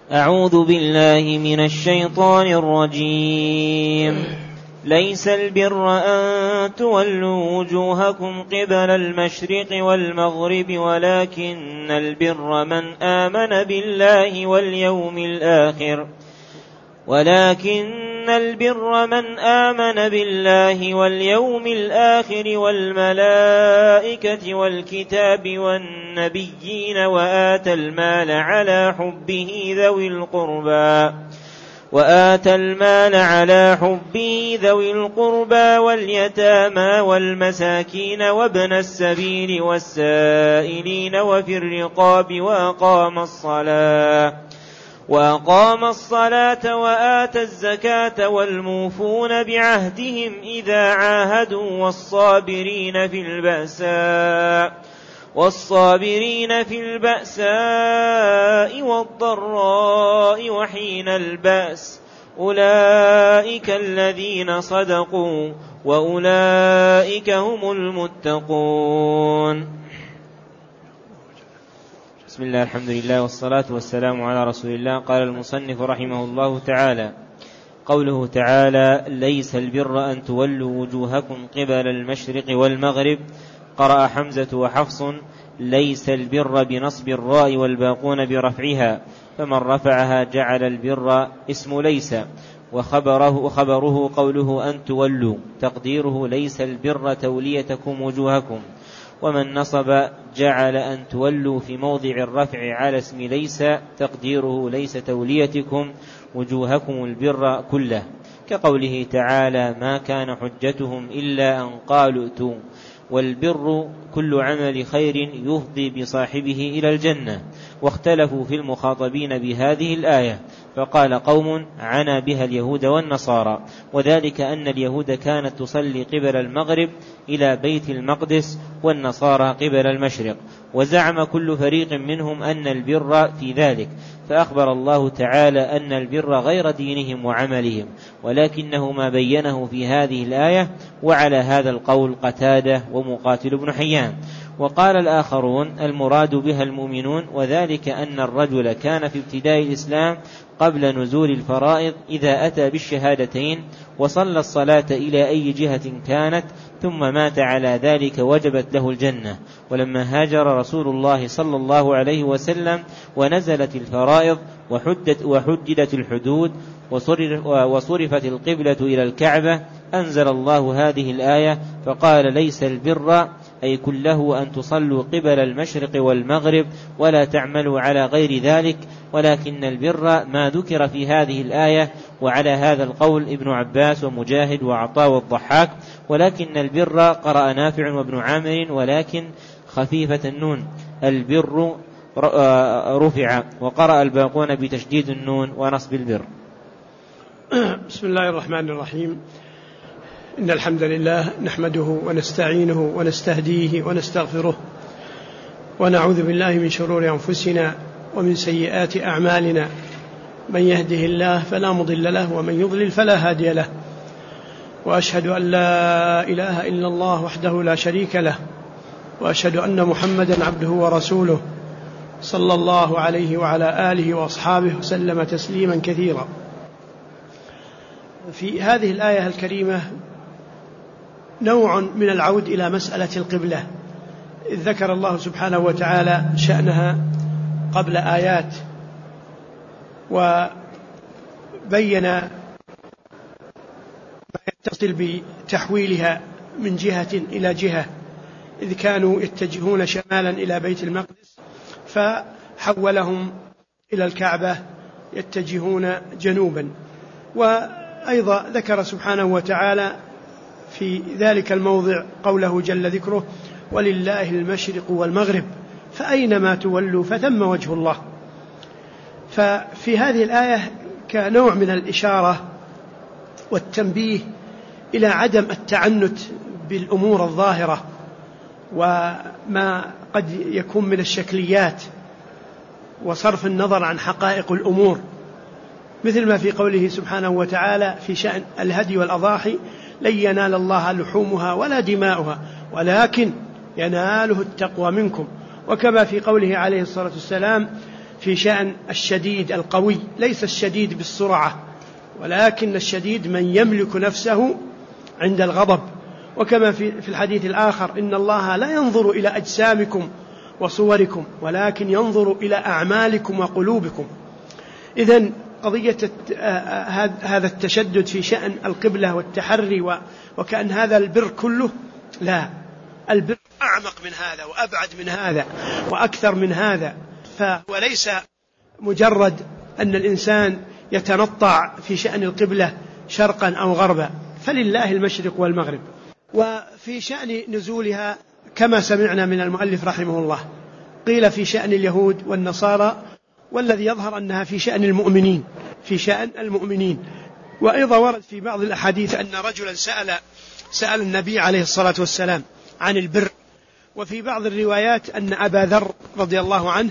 أعوذ بالله من الشيطان الرجيم. ليس البر أن تولوا وجوهكم قبل المشرق والمغرب ولكن البر من آمن بالله واليوم الآخر والملائكة والكتاب والنبيين وآتى المال على حبه ذوي القربى واليتامى والمساكين وابن السبيل والسائلين وفي الرقاب وأقام الصلاة وآتى الزكاة والموفون بعهدهم إذا عاهدوا والصابرين في البأساء والضراء وحين البأس أولئك الذين صدقوا وأولئك هم المتقون. بسم الله، الحمد لله، والصلاة والسلام على رسول الله. قال المصنف رحمه الله تعالى: قوله تعالى: ليس البر أن تولوا وجوهكم قبل المشرق والمغرب. قرأ حمزة وحفص: ليس البر بنصب الراء والباقون برفعها، فمن رفعها جعل البر اسم ليس، وخبره قوله أن تولوا، تقديره ليس البر توليتكم وجوهكم. ومن نصب جعل أن تولوا في موضع الرفع على اسم ليس، تقديره ليس توليتكم وجوهكم البر كله، كقوله تعالى: ما كان حجتهم إلا أن قالوا ائتوا. والبر كل عمل خير يفضي بصاحبه إلى الجنة. واختلفوا في المخاطبين بهذه الآية، فقال قوم عنا بها اليهود والنصارى، وذلك أن اليهود كانت تصلي قبل المغرب إلى بيت المقدس، والنصارى قبل المشرق، وزعم كل فريق منهم أن البر في ذلك، فأخبر الله تعالى أن البر غير دينهم وعملهم، ولكنه ما بينه في هذه الآية. وعلى هذا القول قتادة ومقاتل بن حيان. وقال الآخرون المراد بها المؤمنون، وذلك أن الرجل كان في ابتداء الإسلام قبل نزول الفرائض إذا أتى بالشهادتين وصلى الصلاة إلى أي جهة كانت ثم مات على ذلك وجبت له الجنة. ولما هاجر رسول الله صلى الله عليه وسلم ونزلت الفرائض وحددت الحدود وصرفت القبلة إلى الكعبة، أنزل الله هذه الآية فقال: ليس البر أي كله أن تصلوا قبل المشرق والمغرب ولا تعملوا على غير ذلك، ولكن البر ما ذكر في هذه الآية. وعلى هذا القول ابن عباس ومجاهد وعطاء والضحاك. ولكن البر قرأ نافع وابن عامر، ولكن خفيفة النون، البر رفع، وقرأ الباقون بتشديد النون ونصب البر. بسم الله الرحمن الرحيم. إن الحمد لله نحمده ونستعينه ونستهديه ونستغفره، ونعوذ بالله من شرور أنفسنا ومن سيئات أعمالنا. من يهده الله فلا مضل له، ومن يضلل فلا هادي له. وأشهد أن لا إله إلا الله وحده لا شريك له، وأشهد أن محمدا عبده ورسوله، صلى الله عليه وعلى آله وأصحابه وسلم تسليما كثيرا. في هذه الآية الكريمة نوع من العود إلى مسألة القبلة، إذ ذكر الله سبحانه وتعالى شأنها قبل آيات، وبين ما يتصل بتحويلها من جهة إلى جهة، إذ كانوا يتجهون شمالا إلى بيت المقدس فحولهم إلى الكعبة يتجهون جنوبا. وأيضا ذكر سبحانه وتعالى في ذلك الموضع قوله جل ذكره: ولله المشرق والمغرب فأينما تولوا فثم وجه الله. ففي هذه الآية كنوع من الإشارة والتنبيه إلى عدم التعنت بالأمور الظاهرة وما قد يكون من الشكليات، وصرف النظر عن حقائق الأمور، مثل ما في قوله سبحانه وتعالى في شأن الهدي والأضاحي: لن ينال الله لحومها ولا دماؤها ولكن يناله التقوى منكم. وكما في قوله عليه الصلاة والسلام: في شأن الشديد القوي، ليس الشديد بالسرعة، ولكن الشديد من يملك نفسه عند الغضب. وكما في الحديث الآخر: إن الله لا ينظر إلى أجسامكم وصوركم ولكن ينظر إلى أعمالكم وقلوبكم. إذن قضية هذا التشدد في شأن القبلة والتحري وكأن هذا البر كله، لا، البر أعمق من هذا وأبعد من هذا وأكثر من هذا. فهو ليس مجرد أن الإنسان يتنطع في شأن القبلة شرقا أو غربا، فلله المشرق والمغرب. وفي شأن نزولها كما سمعنا من المؤلف رحمه الله، قيل في شأن اليهود والنصارى، والذي يظهر أنها في شأن المؤمنين، في شأن المؤمنين. وأيضا ورد في بعض الأحاديث أن رجلا سأل النبي عليه الصلاة والسلام عن البر. وفي بعض الروايات أن أبا ذر رضي الله عنه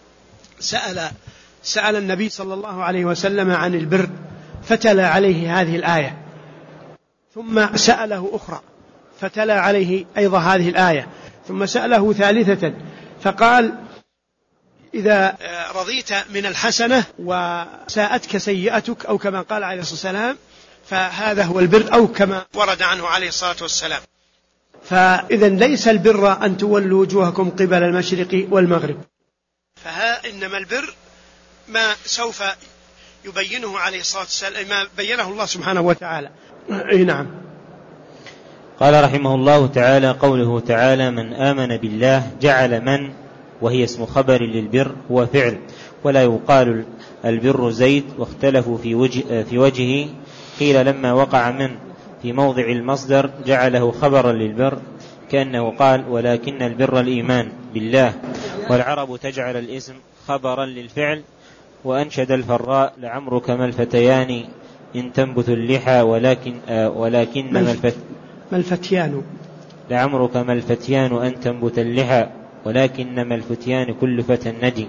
سأل النبي صلى الله عليه وسلم عن البر، فتلا عليه هذه الآية، ثم سأله أخرى فتلا عليه أيضا هذه الآية، ثم سأله ثالثة فقال: إذا رضيت من الحسنة وساءتك سيئتك، أو كما قال عليه الصلاة والسلام، فهذا هو البر، أو كما ورد عنه عليه الصلاة والسلام. فإذا ليس البر أن تولوا وجوهكم قبل المشرق والمغرب، إنما البر ما سوف يبينه عليه الصلاة والسلام، ما بينه الله سبحانه وتعالى. نعم. قال رحمه الله تعالى: قوله تعالى: من آمن بالله، جعل من وهي اسم خبر للبر هو فعل، ولا يقال البر زيد. واختلفوا في وجهه، قيل لما وقع من في موضع المصدر جعله خبرا للبر، كأنه قال: ولكن البر الإيمان بالله. والعرب تجعل الاسم خبرا للفعل. وأنشد الفراء: لعمرك ما الفتيان إن تنبت اللحى، ولكن ما الفتيان، لعمرك ما الفتيان أن تنبت اللحى، ولكنما الفتيان كل فتى ندم.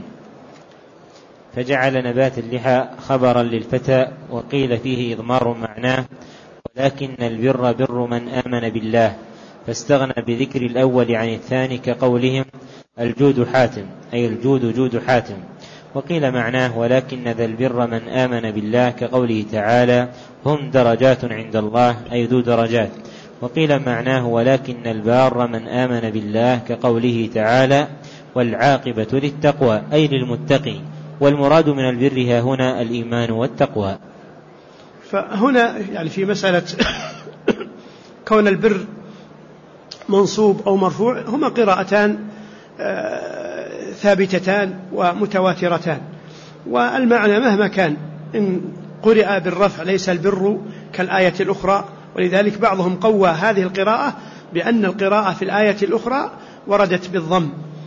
فجعل نبات اللحى خبرا للفتى، وقيل فيه إضمار معناه: ولكن البر بر من آمن بالله، فاستغنى بذكر الأول عن الثاني، كقولهم: الجود حاتم، أي الجود جود حاتم. وقيل معناه: ولكن ذا البر من آمن بالله، كقوله تعالى: هم درجات عند الله، أي ذو درجات. وقيل معناه: ولكن البار من آمن بالله، كقوله تعالى: والعاقبة للتقوى، أي للمتقي. والمراد من البر هنا الإيمان والتقوى. فهنا يعني في مسألة كون البر منصوب أو مرفوع هما قراءتان ثابتتان ومتواترتان، والمعنى مهما كان إن قرئ بالرفع ليس البر كالآية الأخرى. ولذلك بعضهم قوى هذه القراءة بأن القراءة في الآية الأخرى وردت بالضم،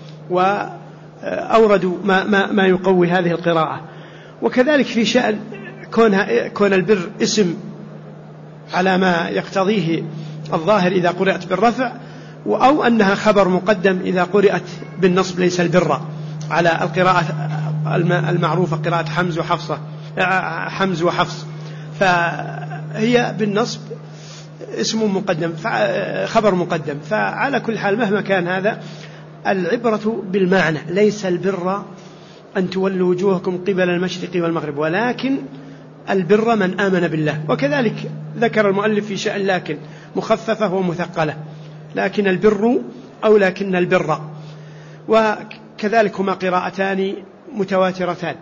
وأوردوا ما يقوي هذه القراءة. وكذلك في شأن كون البر اسم على ما يقتضيه الظاهر إذا قرأت بالرفع، أو أنها خبر مقدم إذا قرأت بالنصب ليس البر، على القراءة المعروفة قراءة حمز وحفص، فهي بالنصب اسم مقدم، خبر مقدم. فعلى كل حال مهما كان هذا، العبرة بالمعنى، ليس البر أن تولوا وجوهكم قبل المشرق والمغرب، ولكن البر من آمن بالله. وكذلك ذكر المؤلف في شأن لكن مخففة ومثقلة، لكن البر أو لكن البر، وكذلك هما قراءتان متواترتان.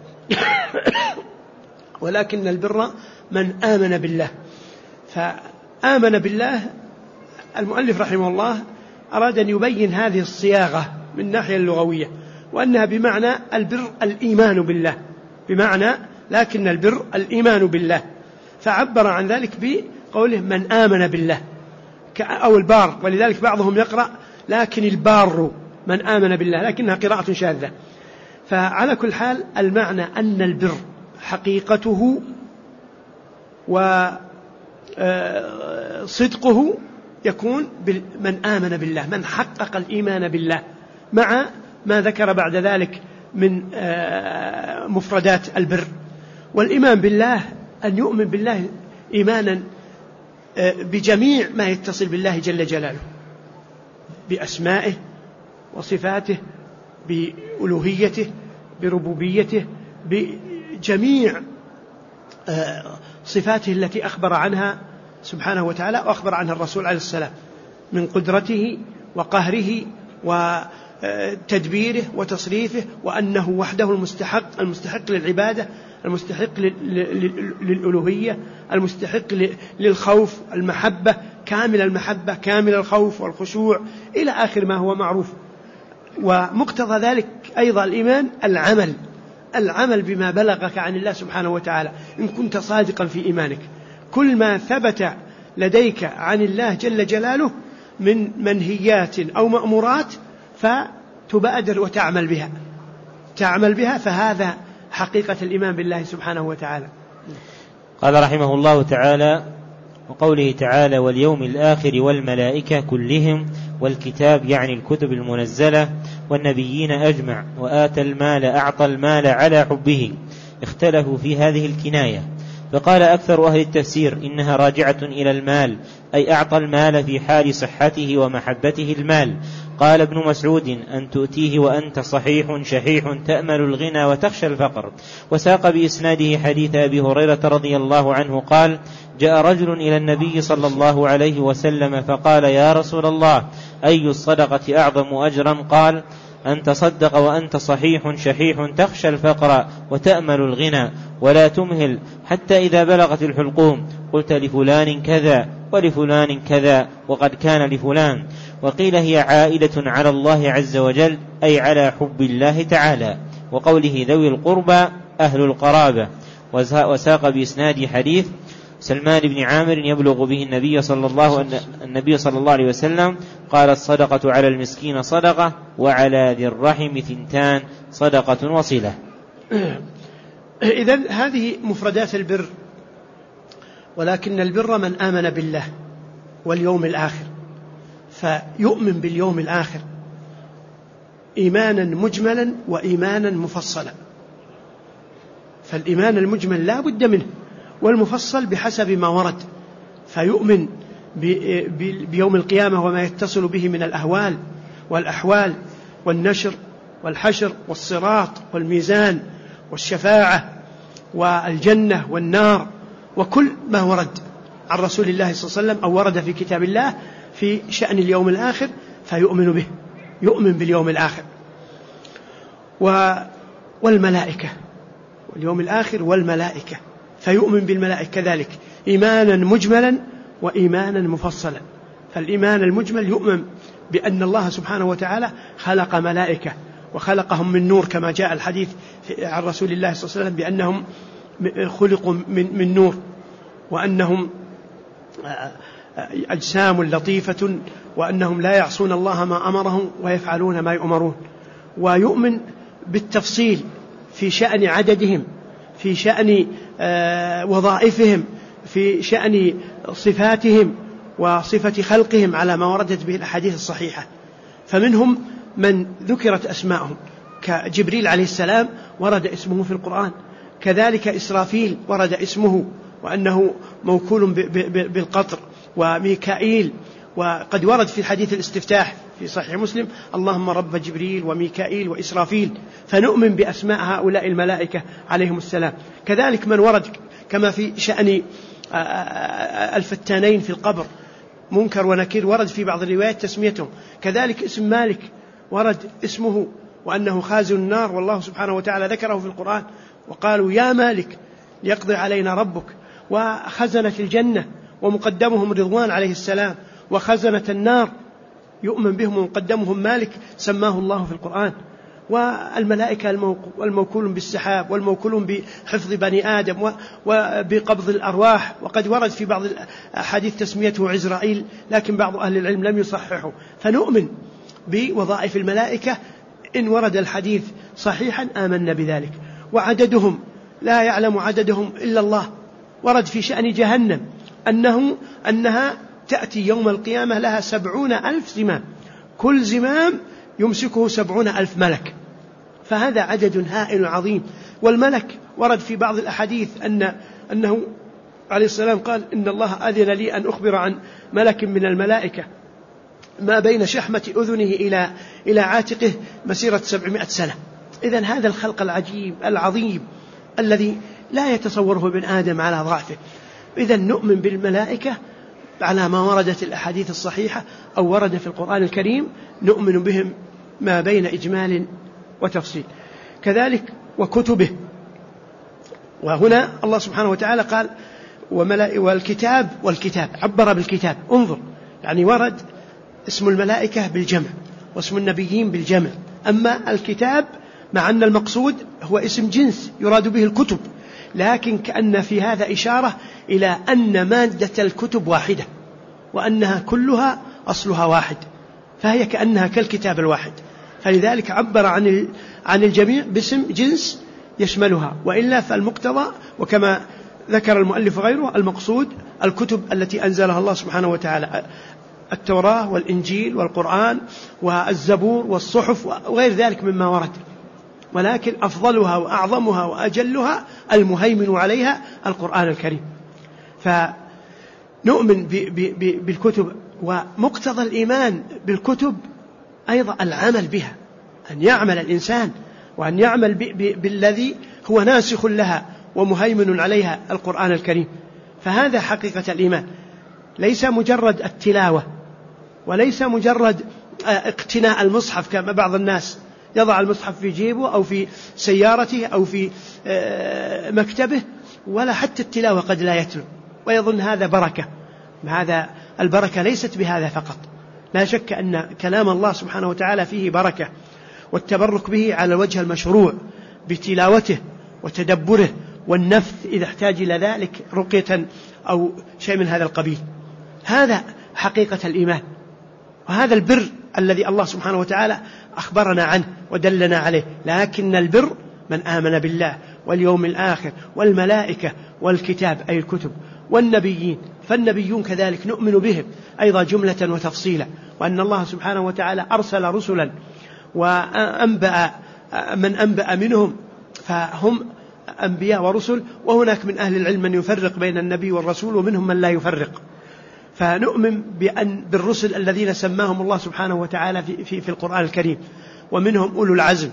ولكن البر من آمن بالله. فآمن بالله المؤلف رحمه الله أراد أن يبين هذه الصياغة من الناحية اللغوية، وأنها بمعنى البر الإيمان بالله، بمعنى لكن البر الإيمان بالله، فعبر عن ذلك بقوله من آمن بالله أو البار. ولذلك بعضهم يقرأ لكن البار من آمن بالله، لكنها قراءة شاذة. فعلى كل حال المعنى أن البر حقيقته وصدقه يكون من آمن بالله، من حقق الإيمان بالله، مع ما ذكر بعد ذلك من مفردات البر. والإيمان بالله أن يؤمن بالله إيمانا بجميع ما يتصل بالله جل جلاله، بأسمائه وصفاته، بألوهيته، بربوبيته بجميع صفاته التي أخبر عنها سبحانه وتعالى وأخبر عنها الرسول عليه السلام من قدرته وقهره وتدبيره وتصريفه، وأنه وحده المستحق للعبادة، المستحق للألوهية، المستحق للخوف، المحبة، كامل المحبة، كامل الخوف والخشوع إلى آخر ما هو معروف. ومقتضى ذلك أيضا الإيمان العمل بما بلغك عن الله سبحانه وتعالى إن كنت صادقا في إيمانك. كل ما ثبت لديك عن الله جل جلاله من منهيات أو مأمورات فتبادر وتعمل بها، فهذا حقيقة الإيمان بالله سبحانه وتعالى. قال رحمه الله تعالى: وقوله تعالى: واليوم الآخر والملائكة كلهم، والكتاب يعني الكتب المنزلة، والنبيين أجمع، وآتى المال أعطى المال على حبه. اختلفوا في هذه الكناية، فقال أكثر أهل التفسير إنها راجعة إلى المال، أي أعطى المال في حال صحته ومحبته المال. قال ابن مسعود: أن تؤتيه وأنت صحيح شحيح تأمل الغنى وتخشى الفقر. وساق بإسناده حديث أبي هريرة رضي الله عنه قال: جاء رجل إلى النبي صلى الله عليه وسلم فقال: يا رسول الله، أي الصدقة أعظم أجرا؟ قال: أن تصدق وأنت صحيح شحيح تخشى الفقر وتأمل الغنى ولا تمهل، حتى إذا بلغت الحلقوم قلت لفلان كذا ولفلان كذا وقد كان لفلان. وقيل هي عائلة على الله عز وجل، أي على حب الله تعالى. وقوله ذوي القربى أهل القرابة. وساق بإسناد حديث سلمان بن عامر يبلغ به النبي صلى الله عليه وسلم قال: الصدقة على المسكين صدقة، وعلى ذي الرحم ثنتان، صدقة وصلة. إذن هذه مفردات البر. ولكن البر من آمن بالله واليوم الآخر، فيؤمن باليوم الآخر إيمانا مجملا وإيمانا مفصلا. فالإيمان المجمل لا بد منه، والمفصل بحسب ما ورد. فيؤمن بيوم القيامة وما يتصل به من الأهوال والأحوال والنشر والحشر والصراط والميزان والشفاعة والجنة والنار، وكل ما ورد عن رسول الله صلى الله عليه وسلم أو ورد في كتاب الله في شأن اليوم الآخر فيؤمن به، يؤمن باليوم الآخر. والملائكة، واليوم الآخر والملائكة، فيؤمن بالملائكة كذلك إيمانا مجملا وإيمانا مفصلا. فالإيمان المجمل يؤمن بأن الله سبحانه وتعالى خلق ملائكة وخلقهم من نور، كما جاء الحديث عن رسول الله صلى الله عليه وسلم بأنهم خلقوا من نور، وأنهم أجسام لطيفة، وأنهم لا يعصون الله ما أمرهم ويفعلون ما يؤمرون. ويؤمن بالتفصيل في شأن عددهم، في شأن وظائفهم، في شأن صفاتهم وصفة خلقهم على ما وردت به الأحاديث الصحيحة. فمنهم من ذكرت أسماءهم كجبريل عليه السلام ورد اسمه في القرآن، كذلك إسرافيل ورد اسمه وأنه موكول بالقطر، وميكائيل، وقد ورد في حديث الاستفتاح في صحيح مسلم: اللهم رب جبريل وميكائيل وإسرافيل. فنؤمن بأسماء هؤلاء الملائكة عليهم السلام. كذلك من ورد كما في شأن الفتانين في القبر، منكر ونكير، ورد في بعض الروايات تسميتهم. كذلك اسم مالك ورد اسمه وأنه خازن النار، والله سبحانه وتعالى ذكره في القرآن وقالوا: يا مالك ليقضي علينا ربك. وخزنة الجنة ومقدمهم رضوان عليه السلام، وخزنة النار يؤمن بهم ومقدمهم مالك سماه الله في القرآن. والملائكة الموكول بالسحاب، والموكول بحفظ بني آدم وبقبض الأرواح، وقد ورد في بعض الحديث تسميته عزرائيل، لكن بعض أهل العلم لم يصححه. فنؤمن بوظائف الملائكة إن ورد الحديث صحيحا آمنا بذلك. وعددهم لا يعلم عددهم إلا الله. ورد في شأن جهنم أنها تأتي يوم القيامة لها 70,000 زمام، كل زمام يمسكه 70,000 ملك، فهذا عدد هائل عظيم. والملك ورد في بعض الأحاديث أنه عليه السلام قال: إن الله أذن لي أن أخبر عن ملك من الملائكة ما بين شحمة أذنه إلى عاتقه مسيرة 700 سنة، إذن هذا الخلق العجيب العظيم الذي لا يتصوره ابن آدم على ضعفه. إذن نؤمن بالملائكة على ما وردت الأحاديث الصحيحة أو ورد في القرآن الكريم، نؤمن بهم ما بين إجمال وتفصيل. كذلك وكتبه، وهنا الله سبحانه وتعالى قال والكتاب عبر بالكتاب. انظر، يعني ورد اسم الملائكة بالجمع واسم النبيين بالجمع، أما الكتاب مع أن المقصود هو اسم جنس يراد به الكتب، لكن كأن في هذا إشارة إلى أن مادة الكتب واحدة وأنها كلها أصلها واحد، فهي كأنها كالكتاب الواحد، فلذلك عبر عن الجميع باسم جنس يشملها. وإلا فالمقتضى وكما ذكر المؤلف غيره المقصود الكتب التي أنزلها الله سبحانه وتعالى، التوراة والإنجيل والقرآن والزبور والصحف وغير ذلك مما ورد، ولكن أفضلها وأعظمها وأجلها المهيمن عليها القرآن الكريم. فنؤمن بالكتب، ومقتضى الإيمان بالكتب أيضا العمل بها، أن يعمل الإنسان وأن يعمل بالذي هو ناسخ لها ومهيمن عليها القرآن الكريم. فهذا حقيقة الإيمان، ليس مجرد التلاوة وليس مجرد اقتناء المصحف كما بعض الناس يضع المصحف في جيبه أو في سيارته أو في مكتبه، ولا حتى التلاوة قد لا يتلو ويظن هذا بركة. هذا البركة ليست بهذا فقط، لا شك أن كلام الله سبحانه وتعالى فيه بركة، والتبرك به على الوجه المشروع بتلاوته وتدبره والنفث إذا احتاج إلى ذلك رقية أو شيء من هذا القبيل. هذا حقيقة الإيمان، وهذا البر الذي الله سبحانه وتعالى أخبرنا عنه ودلنا عليه. لكن البر من آمن بالله واليوم الآخر والملائكة والكتاب أي الكتب والنبيين، فالنبيون كذلك نؤمن بهم أيضا جملة وتفصيلا، وأن الله سبحانه وتعالى أرسل رسلا وأنبأ من أنبأ منهم فهم أنبياء ورسل، وهناك من أهل العلم من يفرق بين النبي والرسول ومنهم من لا يفرق. فنؤمن بالرسل الذين سماهم الله سبحانه وتعالى في القرآن الكريم، ومنهم أولو العزم،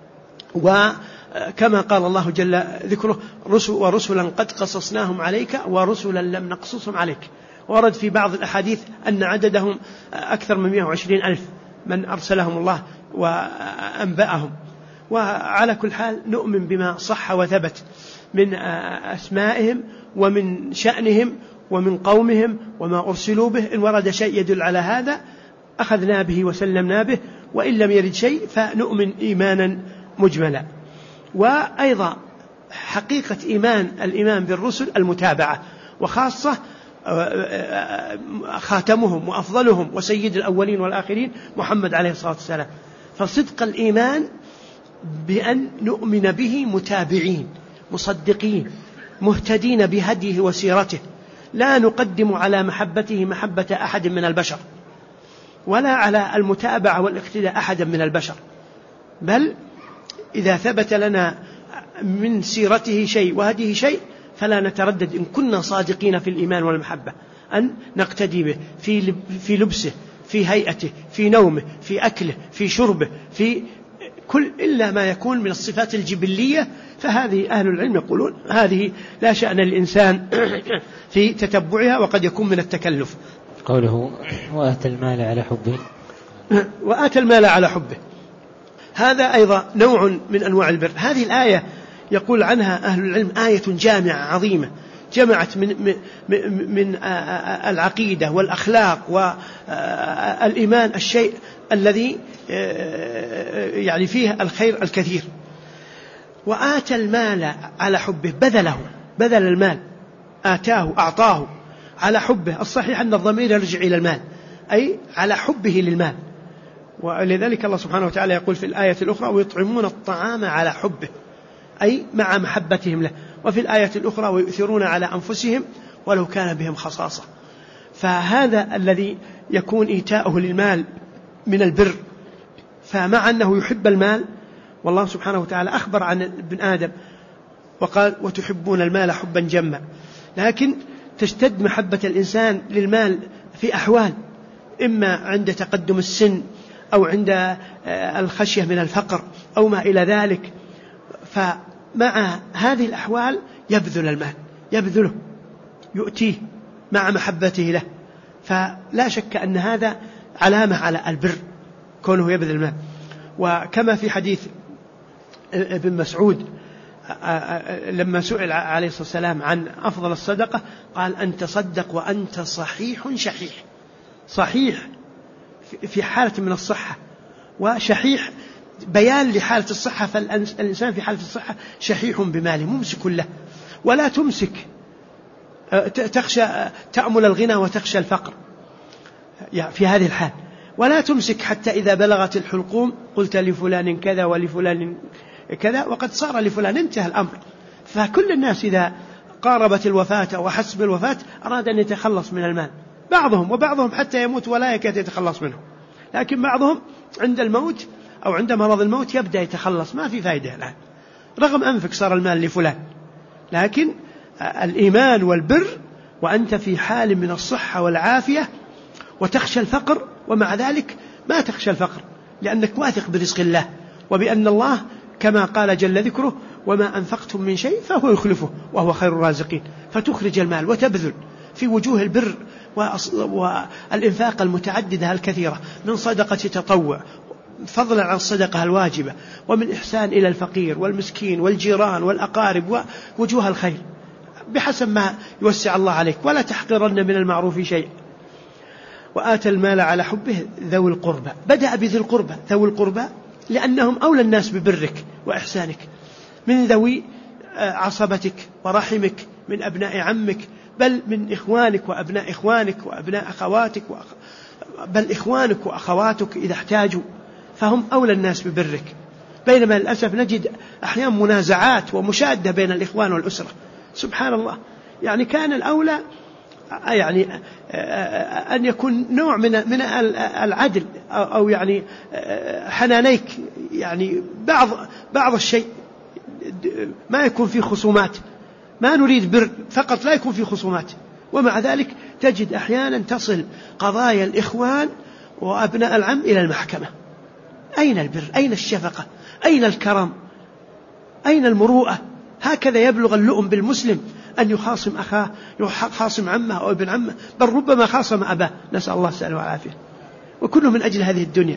وكما قال الله جل ذكره ورسلا قد قصصناهم عليك ورسلا لم نقصصهم عليك. ورد في بعض الأحاديث أن عددهم أكثر من 120,000 من أرسلهم الله وأنبأهم. وعلى كل حال نؤمن بما صح وثبت من أسمائهم ومن شأنهم ومن قومهم وما أرسلوا به. إن ورد شيء يدل على هذا أخذنا به وسلمنا به، وإن لم يرد شيء فنؤمن إيمانا مجملا. وأيضا حقيقة الإيمان بالرسل المتابعة، وخاصة خاتمهم وأفضلهم وسيد الأولين والآخرين محمد عليه الصلاة والسلام. فصدق الإيمان بأن نؤمن به متابعين مصدقين مهتدين بهديه وسيرته، لا نقدم على محبته محبة أحد من البشر، ولا على المتابعة والاقتداء أحد من البشر، بل إذا ثبت لنا من سيرته شيء وهديه شيء فلا نتردد إن كنا صادقين في الإيمان والمحبة أن نقتدي به في لبسه، في هيئته، في نومه، في أكله، في شربه، في كل إلا ما يكون من الصفات الجبلية، فهذه أهل العلم يقولون هذه لا شأن للإنسان في تتبعها، وقد يكون من التكلف. قوله وآتى المال على حبه، وآتى المال على حبه، هذا أيضا نوع من أنواع البر. هذه الآية يقول عنها أهل العلم آية جامعة عظيمة، جمعت من العقيدة والأخلاق والإيمان الشيء الذي يعني فيه الخير الكثير. وآتى المال على حبه، بذل المال، آتاه أعطاه على حبه. الصحيح أن الضمير يرجع إلى المال، أي على حبه للمال. ولذلك الله سبحانه وتعالى يقول في الآية الأخرى ويطعمون الطعام على حبه، أي مع محبتهم له. وفي الآية الأخرى ويؤثرون على أنفسهم ولو كان بهم خصاصة. فهذا الذي يكون إيتاؤه للمال من البر. فمع أنه يحب المال، والله سبحانه وتعالى أخبر عن ابن آدم وقال وتحبون المال حبا جما، لكن تشتد محبة الإنسان للمال في أحوال، إما عند تقدم السن أو عند الخشية من الفقر أو ما إلى ذلك. فمع هذه الأحوال يبذل المال، يبذله، يؤتيه مع محبته له. فلا شك أن هذا علامة على البر كونه يبذل المال. وكما في حديث ابن مسعود لما سئل عليه الصلاة والسلام عن أفضل الصدقة قال: أن تصدق وأنت صحيح شحيح. صحيح في حالة من الصحة، وشحيح بيان لحالة الصحة. فالإنسان في حالة الصحة شحيح بماله ممسك له، ولا تمسك تخشى تأمل الغنى وتخشى الفقر في هذه الحال، ولا تمسك حتى إذا بلغت الحلقوم قلت لفلان كذا ولفلان كذا وقد صار لفلان، انتهى الأمر. فكل الناس إذا قاربت الوفاة وحس بالوفاة أراد أن يتخلص من المال، وبعضهم حتى يموت ولا يكاد يتخلص منه، لكن بعضهم عند الموت أو عند مرض الموت يبدأ يتخلص، ما في فائدة الآن رغم أنفك صار المال لفلان. لكن الإيمان والبر وأنت في حال من الصحة والعافية وتخشى الفقر، ومع ذلك ما تخشى الفقر لأنك واثق برزق الله وبأن الله كما قال جل ذكره: وما أنفقتم من شيء فهو يخلفه وهو خير الرازقين. فتخرج المال وتبذل في وجوه البر والإنفاق المتعددة الكثيرة، من صدقة تطوع فضلا عن الصدقة الواجبة، ومن إحسان إلى الفقير والمسكين والجيران والأقارب ووجوه الخير بحسب ما يوسع الله عليك، ولا تحقرن من المعروف شيء. وآتى المال على حبه ذوي القربى. بدأ بذي القربى، ذوي القربى لأنهم أولى الناس ببرك وإحسانك، من ذوي عصبتك ورحمك، من أبناء عمك، بل من إخوانك وأبناء إخوانك وأبناء أخواتك بل إخوانك وأخواتك إذا احتاجوا، فهم أولى الناس ببرك. بينما للأسف نجد أحيانا منازعات ومشادة بين الإخوان والأسرة، سبحان الله. يعني كان الأولى يعني أن يكون نوع من العدل أو يعني حنانيك، يعني بعض الشيء ما يكون فيه خصومات، ما نريد بر فقط لا يكون فيه خصومات، ومع ذلك تجد أحيانا تصل قضايا الإخوان وأبناء العم إلى المحكمة. أين البر؟ أين الشفقة؟ أين الكرم؟ أين المروءة؟ هكذا يبلغ اللؤم بالمسلم أن يخاصم أخاه، يخاصم عمه أو ابن عمه، بل ربما خاصم أباه، نسأل الله السلامة والعافية، وكله من أجل هذه الدنيا.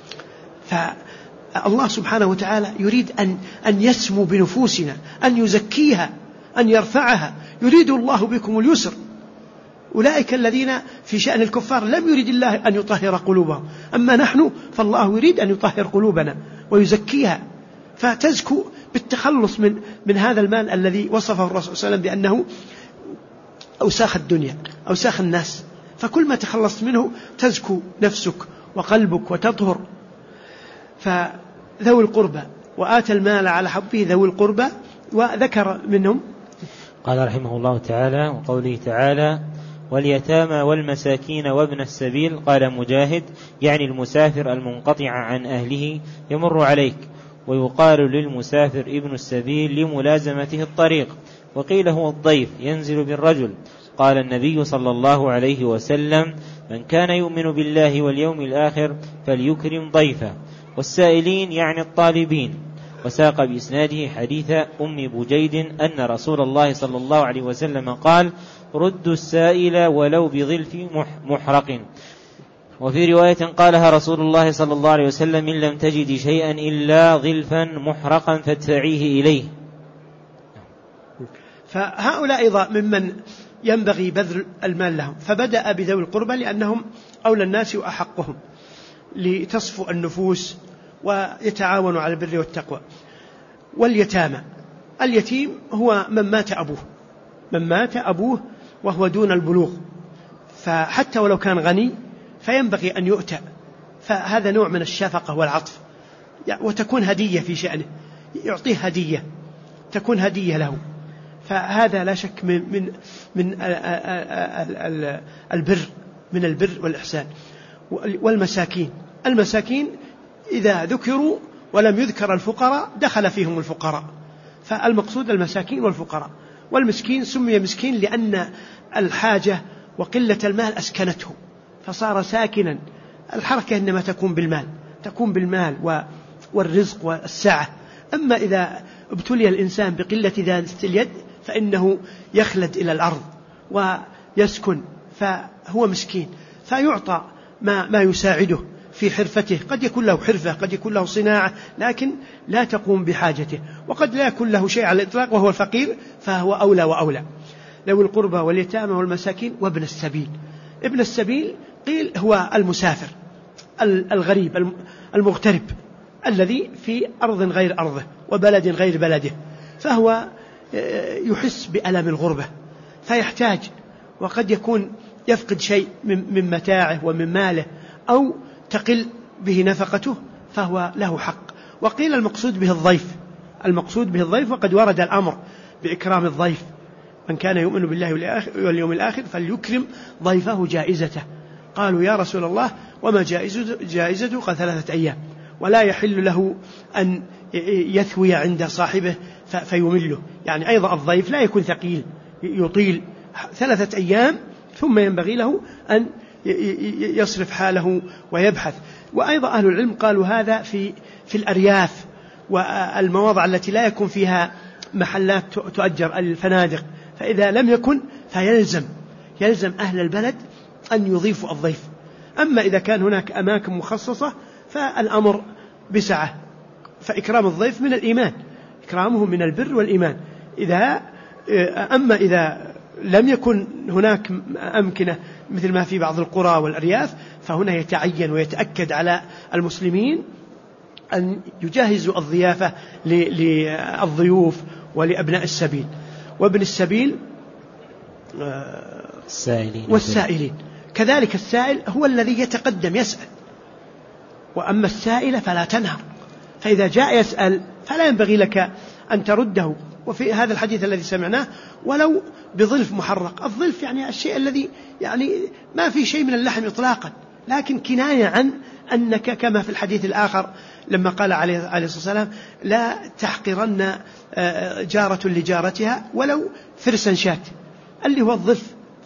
فالله سبحانه وتعالى يريد أن يسمو بنفوسنا، أن يزكيها، أن يرفعها. يريد الله بكم اليسر. أولئك الذين في شأن الكفار لم يريد الله أن يطهر قلوبهم، أما نحن فالله يريد أن يطهر قلوبنا ويزكيها، فتزكو بالتخلص من هذا المال الذي وصفه الرسول صلى الله عليه وسلم بأنه أوساخ الدنيا، أوساخ الناس. فكل ما تخلصت منه تزكو نفسك وقلبك وتطهر. فذوي القربى، وآتى المال على حبه ذوي القربى، وذكر منهم قال رحمه الله تعالى: وقوله تعالى: واليتامى والمساكين وابن السبيل. قال مجاهد: يعني المسافر المنقطع عن أهله يمر عليك، ويقال للمسافر ابن السبيل لملازمته الطريق. وقيل هو الضيف ينزل بالرجل. قال النبي صلى الله عليه وسلم: من كان يؤمن بالله واليوم الآخر فليكرم ضيفه. والسائلين يعني الطالبين. وساق بإسناده حديث أم بجيد أن رسول الله صلى الله عليه وسلم قال: ردوا السائل ولو بظلف محرق. وفي رواية قالها رسول الله صلى الله عليه وسلم: إن لم تجد شيئا إلا ظلفا محرقا فادفعيه إليه. فهؤلاء أيضا ممن ينبغي بذل المال لهم. فبدأ بذوي القربى لأنهم أولى الناس وأحقهم، لتصفو النفوس ويتعاونوا على البر والتقوى. واليتامى، اليتيم هو من مات أبوه وهو دون البلوغ، فحتى ولو كان غني فينبغي أن يؤتى، فهذا نوع من الشفقة والعطف، وتكون هدية في شأنه، يعطيه هدية تكون هدية له. فهذا لا شك من البر والإحسان. والمساكين، المساكين إذا ذكروا ولم يذكر الفقراء دخل فيهم الفقراء، فالمقصود المساكين والفقراء. والمسكين سمي مسكين لأن الحاجة وقلة المال أسكنته فصار ساكنا. الحركة إنما تكون بالمال، تكون بالمال والرزق والسعة. أما إذا ابتلي الإنسان بقلة ذات اليد فإنه يخلد إلى الأرض ويسكن، فهو مسكين، فيعطى ما يساعده في حرفته. قد يكون له حرفة، قد يكون له صناعة، لكن لا تقوم بحاجته، وقد لا يكون له شيء على الإطلاق وهو الفقير، فهو أولى وأولى. ذوي القربى واليتامى والمساكين وابن السبيل. ابن السبيل قيل هو المسافر الغريب المغترب الذي في أرض غير أرضه وبلد غير بلده، فهو يحس بألم الغربة فيحتاج، وقد يكون يفقد شيء من متاعه ومن ماله، أو تقل به نفقته، فهو له حق. وقيل المقصود به الضيف، وقد ورد الأمر بإكرام الضيف: من كان يؤمن بالله واليوم الآخر فليكرم ضيفه جائزته. قالوا يا رسول الله وما جائزته؟ قال 3 أيام، ولا يحل له أن يثوي عند صاحبه فيمله. يعني أيضا الضيف لا يكون ثقيل يطيل 3 أيام، ثم ينبغي له أن يصرف حاله ويبحث. وأيضا أهل العلم قالوا هذا في الأرياف والمواضع التي لا يكون فيها محلات تؤجر الفنادق، فإذا لم يكن يلزم أهل البلد أن يضيفوا الضيف. أما إذا كان هناك أماكن مخصصة فالأمر بسعة، فإكرام الضيف من الإيمان، إكرامه من البر والإيمان. أما إذا لم يكن هناك أمكنة مثل ما في بعض القرى والأرياف، فهنا يتعين ويتأكد على المسلمين أن يجهزوا الضيافة للضيوف ولأبناء السبيل. وابن السبيل والسائلين كذلك. السائل هو الذي يتقدم يسأل، وأما السائل فلا تنهر، فإذا جاء يسأل فلا ينبغي لك أن ترده. وفي هذا الحديث الذي سمعناه ولو بظلف محرق. الظلف يعني الشيء الذي يعني ما في شيء من اللحم إطلاقا، لكن كناية عن أنك كما في الحديث الآخر لما قال عليه الصلاة والسلام: لا تحقرن جارة لجارتها ولو فرسا شات، اللي هو الظلف.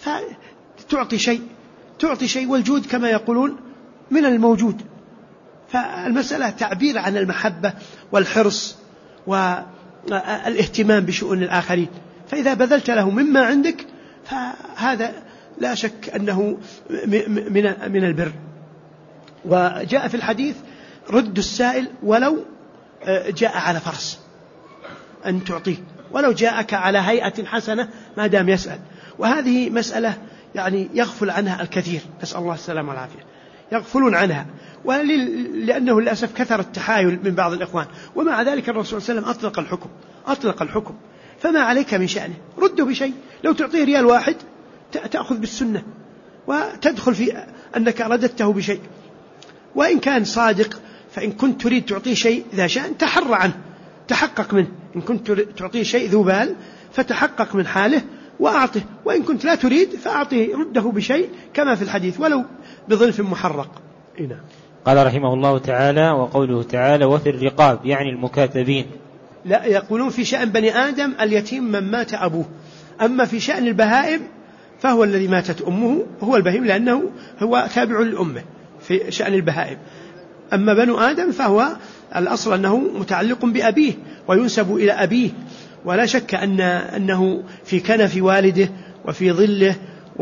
فتعطي شيء، والجود كما يقولون من الموجود. فالمسألة تعبير عن المحبة والحرص والاهتمام بشؤون الآخرين، فإذا بذلت له مما عندك فهذا لا شك أنه من البر. وجاء في الحديث: رد السائل ولو جاء على فرس، أن تعطيه ولو جاءك على هيئة حسنة ما دام يسأل. وهذه مسألة يعني يغفل عنها الكثير، نسأل الله السلامة والعافية، يغفلون عنها، لأنه للأسف كثر التحايل من بعض الإخوان. ومع ذلك الرسول صلى الله عليه وسلم أطلق الحكم، فما عليك من شأنه، رده بشيء. لو تعطيه ريال واحد تأخذ بالسنة وتدخل في أنك رددته بشيء. وإن كان صادق، فإن كنت تريد تعطيه شيء ذا شأن تحرى عنه، تحقق منه. إن كنت تعطيه شيء ذو بال فتحقق من حاله وأعطه، وإن كنت لا تريد فأعطيه، رده بشيء كما في الحديث ولو بظلف محرق. إنا. قال رحمه الله تعالى: وقوله تعالى: وفي الرقاب، يعني المكاتبين. لا، يقولون في شأن بني آدم اليتيم من مات أبوه، أما في شأن البهائم فهو الذي ماتت أمه هو البهيم، لأنه هو تابع لأمه في شأن البهائم. أما بنو آدم فهو الأصل أنه متعلق بأبيه وينسب إلى أبيه، ولا شك أنه في كنف والده وفي ظله،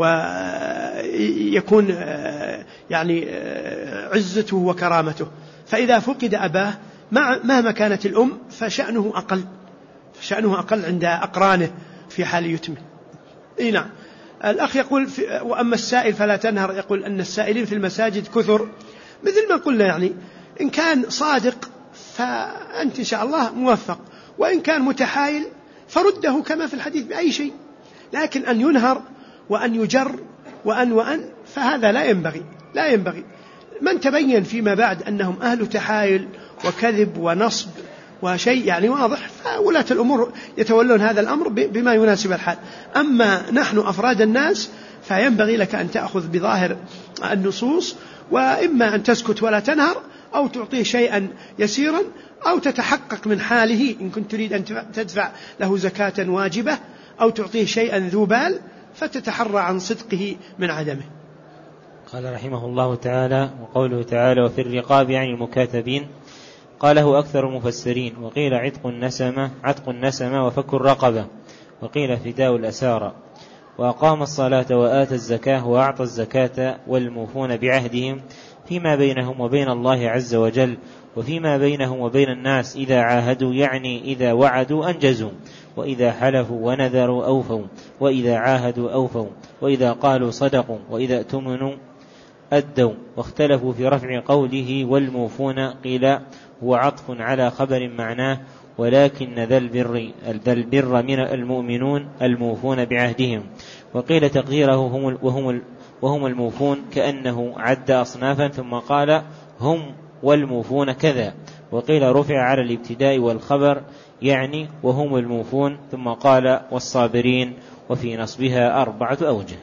ويكون يعني عزته وكرامته. فإذا فقد أباه مهما كانت الأم فشأنه أقل عند أقرانه في حال يتمه. نعم. الأخ يقول وأما السائل فلا تنهر، يقول أن السائلين في المساجد كثر، مثل ما قلنا، يعني إن كان صادق فأنت إن شاء الله موفق، وإن كان متحايل فرده كما في الحديث بأي شيء. لكن أن ينهر وأن يجر وأن فهذا لا ينبغي. من تبين فيما بعد أنهم أهل تحايل وكذب ونصب وشيء يعني واضح، فولاة الأمور يتولون هذا الأمر بما يناسب الحال. أما نحن أفراد الناس فينبغي لك أن تأخذ بظاهر النصوص، وإما أن تسكت ولا تنهر، أو تعطيه شيئا يسيرا، أو تتحقق من حاله إن كنت تريد أن تدفع له زكاة واجبة، أو تعطيه شيئا ذو بال فتتحرى عن صدقه من عدمه. قال رحمه الله تعالى: وقوله تعالى: وفي الرقاب يعني المكاتبين، قاله أكثر المفسرين، وقيل عتق النسمة وفك الرقبة، وقيل فداء الأسارى. وأقام الصلاة وآتى الزكاة وأعطى الزكاة والموفون بعهدهم فيما بينهم وبين الله عز وجل، وفيما بينهم وبين الناس إذا عاهدوا، يعني إذا وعدوا أنجزوا، وإذا حلفوا ونذروا أوفوا، وإذا عاهدوا أوفوا، وإذا قالوا صدقوا، وإذا اؤتمنوا أدوا. واختلفوا في رفع قوله والموفون، قيل هو عطف على خبر معناه، ولكن ذا البر من المؤمنون الموفون بعهدهم، وقيل تقديره وهم الموفون، كأنه عد أصنافا ثم قال هم والموفون كذا. وقيل رفع على الابتداء والخبر، يعني وهم الموفون، ثم قال والصابرين، وفي نصبها 4 أوجه.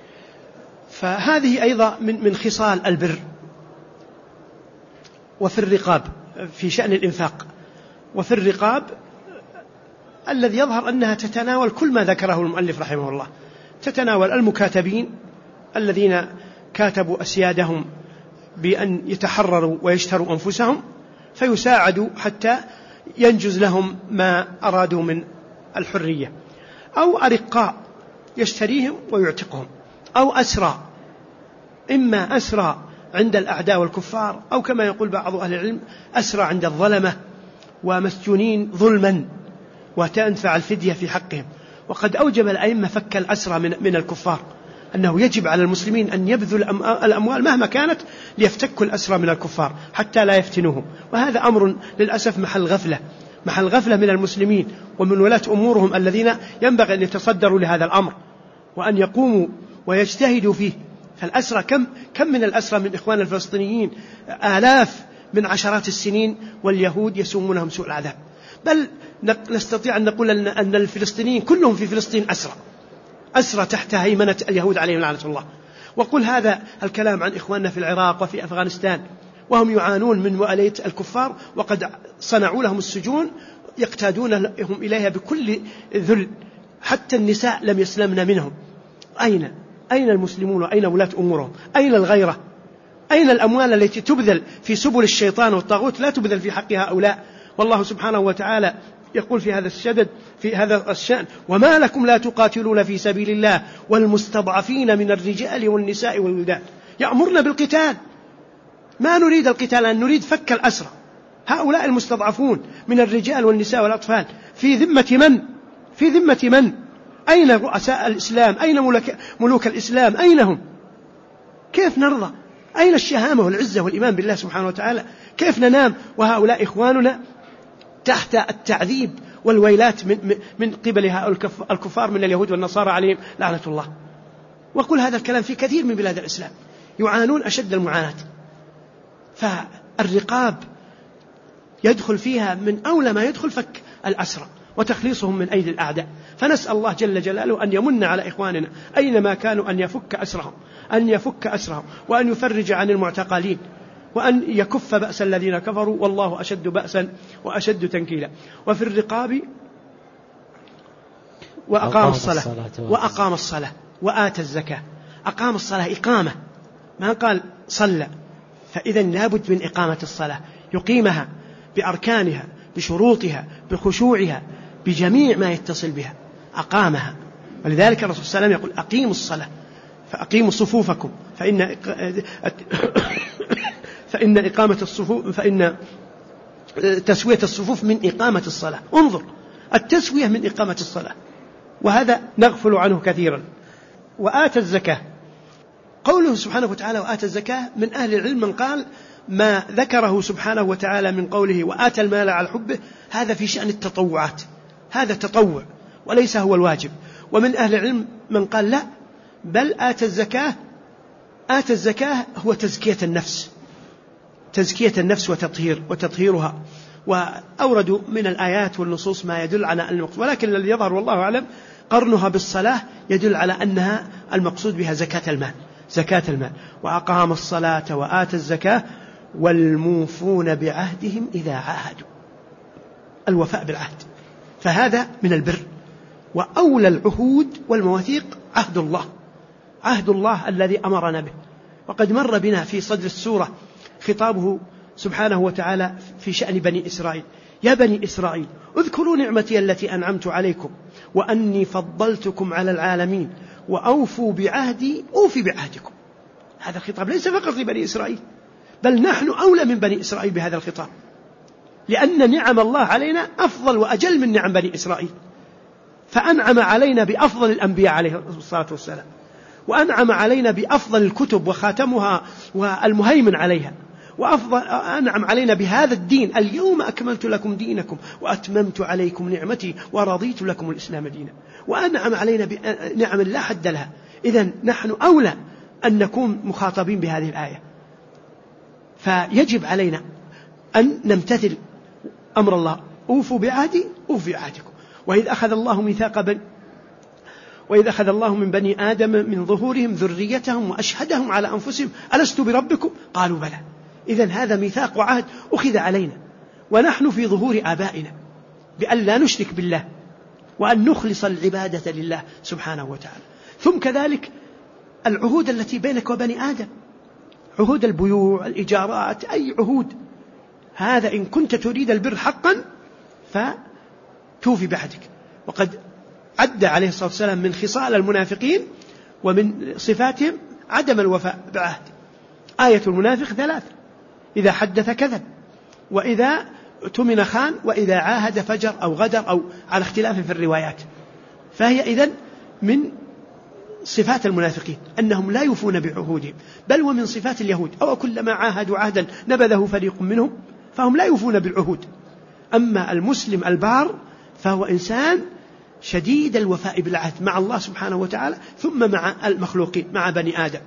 فهذه أيضا من خصال البر. وفي الرقاب في شأن الإنفاق، وفي الرقاب الذي يظهر أنها تتناول كل ما ذكره المؤلف رحمه الله، تتناول المكاتبين الذين كاتبوا أسيادهم بأن يتحرروا ويشتروا أنفسهم فيساعدوا حتى ينجز لهم ما أرادوا من الحرية، أو أرقاء يشتريهم ويعتقهم، أو أسرى، إما أسرى عند الأعداء والكفار، أو كما يقول بعض أهل العلم أسرى عند الظلمة ومسجونين ظلما وتنفع الفدية في حقهم. وقد أوجب الأئمة فك الأسرى من الكفار، أنه يجب على المسلمين أن يبذلوا الأموال مهما كانت ليفتكوا الأسرى من الكفار حتى لا يفتنوهم. وهذا أمر للأسف محل غفلة من المسلمين ومن ولاة أمورهم الذين ينبغي أن يتصدروا لهذا الأمر وأن يقوموا ويجتهدوا فيه. فالأسرى كم من الأسرى من إخوان الفلسطينيين، آلاف من عشرات السنين، واليهود يسومونهم سوء العذاب. بل نستطيع أن نقول أن الفلسطينيين كلهم في فلسطين أسرى تحت هيمنة اليهود عليهم لعنة الله. وقل هذا الكلام عن إخواننا في العراق وفي أفغانستان، وهم يعانون من مؤالية الكفار، وقد صنعوا لهم السجون يقتادونهم إليها بكل ذل، حتى النساء لم يسلمن منهم. أين المسلمون وأين ولاة أمورهم؟ أين الغيرة؟ أين الأموال التي تبذل في سبل الشيطان والطاغوت لا تبذل في حق هؤلاء؟ والله سبحانه وتعالى يقول في هذا الشدد في هذا الشأن: وما لكم لا تقاتلون في سبيل الله والمستضعفين من الرجال والنساء والولدان. يأمرنا بالقتال، ما نريد القتال، أن نريد فك الأسرى. هؤلاء المستضعفون من الرجال والنساء والأطفال في ذمة من؟ أين رؤساء الإسلام؟ أين ملوك الإسلام؟ أين هم؟ كيف نرضى؟ أين الشهامة والعزة والإيمان بالله سبحانه وتعالى؟ كيف ننام وهؤلاء إخواننا تحت التعذيب والويلات من قبل هؤلاء الكفار من اليهود والنصارى عليهم لعنة الله؟ وقل هذا الكلام في كثير من بلاد الإسلام، يعانون أشد المعاناة. فالرقاب يدخل فيها من أولى ما يدخل فك الأسرى وتخليصهم من أيدي الأعداء. فنسأل الله جل جلاله أن يمن على إخواننا أينما كانوا أن يفك أسرهم وأن يفرج عن المعتقلين وأن يكف بأس الذين كفروا، والله أشد بأسا وأشد تنكيلا. وفي الرقاب وأقام الصلاة وآتى الزكاة. أقام الصلاة إقامة، ما قال صلى، فإذا لابد من إقامة الصلاة، يقيمها بأركانها بشروطها بخشوعها بجميع ما يتصل بها، أقامها. ولذلك الرسول صلى الله عليه وسلم يقول: أقيموا الصلاة فأقيموا صفوفكم فإن إقامة الصفوف، فإن تسوية الصفوف من إقامة الصلاة. انظر، التسوية من إقامة الصلاة، وهذا نغفل عنه كثيرا. وآتى الزكاة، قوله سبحانه وتعالى وآتى الزكاة، من أهل العلم من قال ما ذكره سبحانه وتعالى من قوله وآتى المال على حبه هذا في شأن التطوعات، هذا تطوع وليس هو الواجب. ومن أهل العلم من قال لا، بل آتى الزكاة هو تزكية النفس وتطهيرها. وأوردوا من الآيات والنصوص ما يدل على المقصود، ولكن الذي يظهر والله أعلم قرنها بالصلاة يدل على أنها المقصود بها زكاة المال. وأقام الصلاة وآتى الزكاة والموفون بعهدهم إذا عاهدوا، الوفاء بالعهد، فهذا من البر. وأولى العهود والمواثيق عهد الله الذي أمرنا به، وقد مر بنا في صدر السورة خطابه سبحانه وتعالى في شأن بني إسرائيل: يا بني إسرائيل اذكروا نعمتي التي أنعمت عليكم وأني فضلتكم على العالمين وأوفوا بعهدي أوفي بعهدكم. هذا الخطاب ليس فقط لبني إسرائيل، بل نحن أولى من بني إسرائيل بهذا الخطاب، لأن نعم الله علينا أفضل وأجل من نعم بني إسرائيل. فأنعم علينا بأفضل الأنبياء عليه الصلاة والسلام، وأنعم علينا بأفضل الكتب وخاتمها والمهيمن عليها، أنعم علينا بهذا الدين: اليوم أكملت لكم دينكم وأتممت عليكم نعمتي ورضيت لكم الإسلام دينا. وأنعم علينا بنعم لا حد لها. إذن نحن أولى أن نكون مخاطبين بهذه الآية، فيجب علينا أن نمتثل أمر الله: أوفوا بعهدي أوفي بعهدكم. وإذ أخذ الله من بني آدم من ظهورهم ذريتهم وأشهدهم على أنفسهم ألست بربكم قالوا بلى. إذن هذا ميثاق وعهد أخذ علينا ونحن في ظهور آبائنا بأن لا نشرك بالله وأن نخلص العبادة لله سبحانه وتعالى. ثم كذلك العهود التي بينك وبني آدم، عهود البيوع، الإيجارات، أي عهود، هذا إن كنت تريد البر حقا فتوفي بعهدك. وقد عد عليه الصلاة والسلام من خصال المنافقين ومن صفاتهم عدم الوفاء بعهد. آية المنافق 3: إذا حدث كذب، وإذا اؤتمن خان، وإذا عاهد فجر أو غدر، أو على اختلاف في الروايات. فهي إذن من صفات المنافقين أنهم لا يوفون بعهودهم، بل ومن صفات اليهود: أو كلما عاهدوا عهدا نبذه فريق منهم، فهم لا يوفون بالعهود. أما المسلم البار فهو إنسان شديد الوفاء بالعهد مع الله سبحانه وتعالى، ثم مع المخلوقين، مع بني آدم.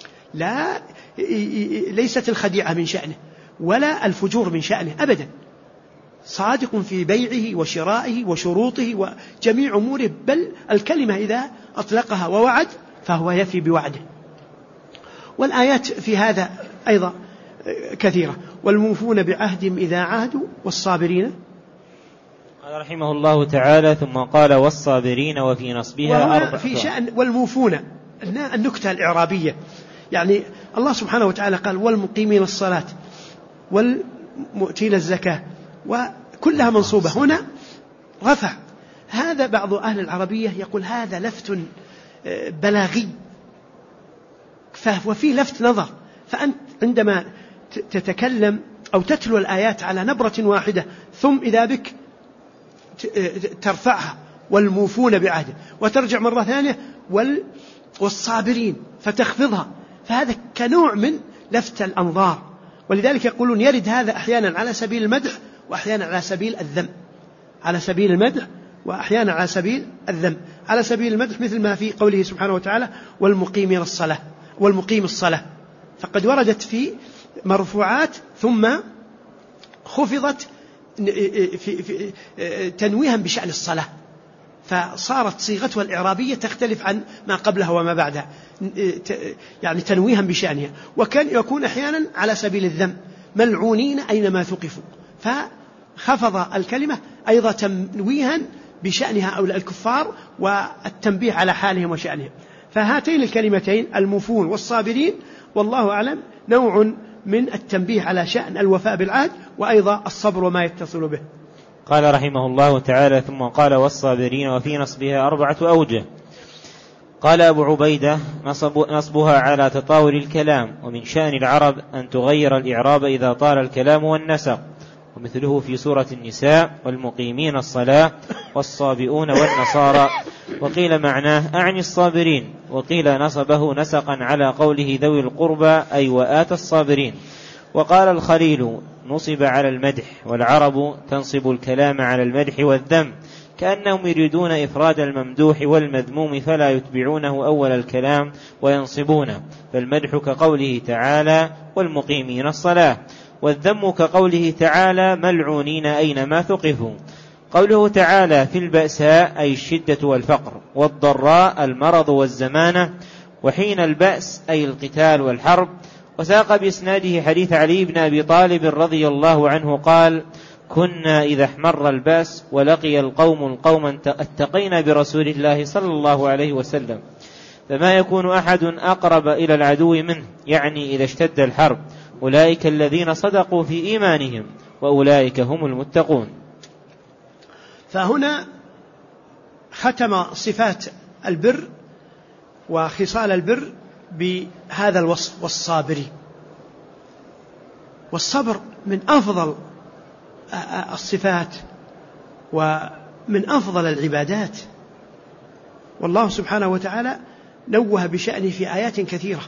ليست الخديعة من شأنه ولا الفجور من شأنه أبدا، صادق في بيعه وشرائه وشروطه وجميع أموره، بل الكلمة إذا أطلقها ووعد فهو يفي بوعده. والآيات في هذا أيضا كثيرة: والموفون بعهدهم إذا عاهدوا والصابرين. قال رحمه الله تعالى: ثم قال: والصابرين وفي نصبها في شأن والموفون النكتة الإعرابية، يعني الله سبحانه وتعالى قال: والمقيمين الصلاة والمؤتين الزكاة، وكلها منصوبة. هنا رفع. هذا بعض أهل العربية يقول هذا لفت بلاغي، وفيه لفت نظر. فأنت عندما تتكلم أو تتلو الآيات على نبرة واحدة ثم إذا بك ترفعها: والموفون بعهده، وترجع مرة ثانية والصابرين فتخفضها، فهذا كنوع من لفت الأنظار. ولذلك يقولون يرد هذا أحيانا على سبيل المدح وأحيانا على سبيل الذم. على سبيل المدح وأحيانا على سبيل الذم. على سبيل المدح مثل ما في قوله سبحانه وتعالى: والمقيم الصلاة، فقد وردت في مرفوعات ثم خفضت في تنويها بشأن الصلاة، فصارت صيغتها الإعرابية تختلف عن ما قبلها وما بعدها، يعني تنويها بشأنها. وكان يكون أحيانا على سبيل الذم: ملعونين أينما ثقفوا، فخفض الكلمة أيضا تنويها بشأن هؤلاء الكفار والتنبيه على حالهم وشأنهم. فهاتين الكلمتين الموفون والصابرين والله أعلم نوع من التنبيه على شأن الوفاء بالعهد، وأيضا الصبر وما يتصل به. قال رحمه الله تعالى: ثم قال: والصابرين وفي نصبها 4 أوجه. قال أبو عبيدة: نصبها على تطاول الكلام، ومن شأن العرب أن تغير الإعراب إذا طال الكلام والنسق، ومثله في سورة النساء: والمقيمين الصلاة والصابئون والنصارى. وقيل معناه أعني الصابرين، وقيل نصبه نسقا على قوله ذوي القربى أي وآت الصابرين. وقال الخليل: نصب على المدح، والعرب تنصب الكلام على المدح والذم، كأنهم يريدون إفراد الممدوح والمذموم فلا يتبعونه أول الكلام وينصبونه، فالمدح كقوله تعالى: والمقيمين الصلاة، والذم كقوله تعالى: ملعونين أينما ثقفوا. قوله تعالى: في البأساء أي الشدة والفقر، والضراء المرض والزمانة، وحين البأس أي القتال والحرب. وساق بإسناده حديث علي بن أبي طالب رضي الله عنه قال: كنا إذا احمر البأس ولقي القوم اتقينا برسول الله صلى الله عليه وسلم، فما يكون أحد أقرب إلى العدو منه، يعني إذا اشتد الحرب. أولئك الذين صدقوا في إيمانهم وأولئك هم المتقون. فهنا ختم صفات البر وخصال البر بهذا الوصف: والصابرين. والصبر من أفضل الصفات ومن أفضل العبادات، والله سبحانه وتعالى نوه بشأنه في آيات كثيرة،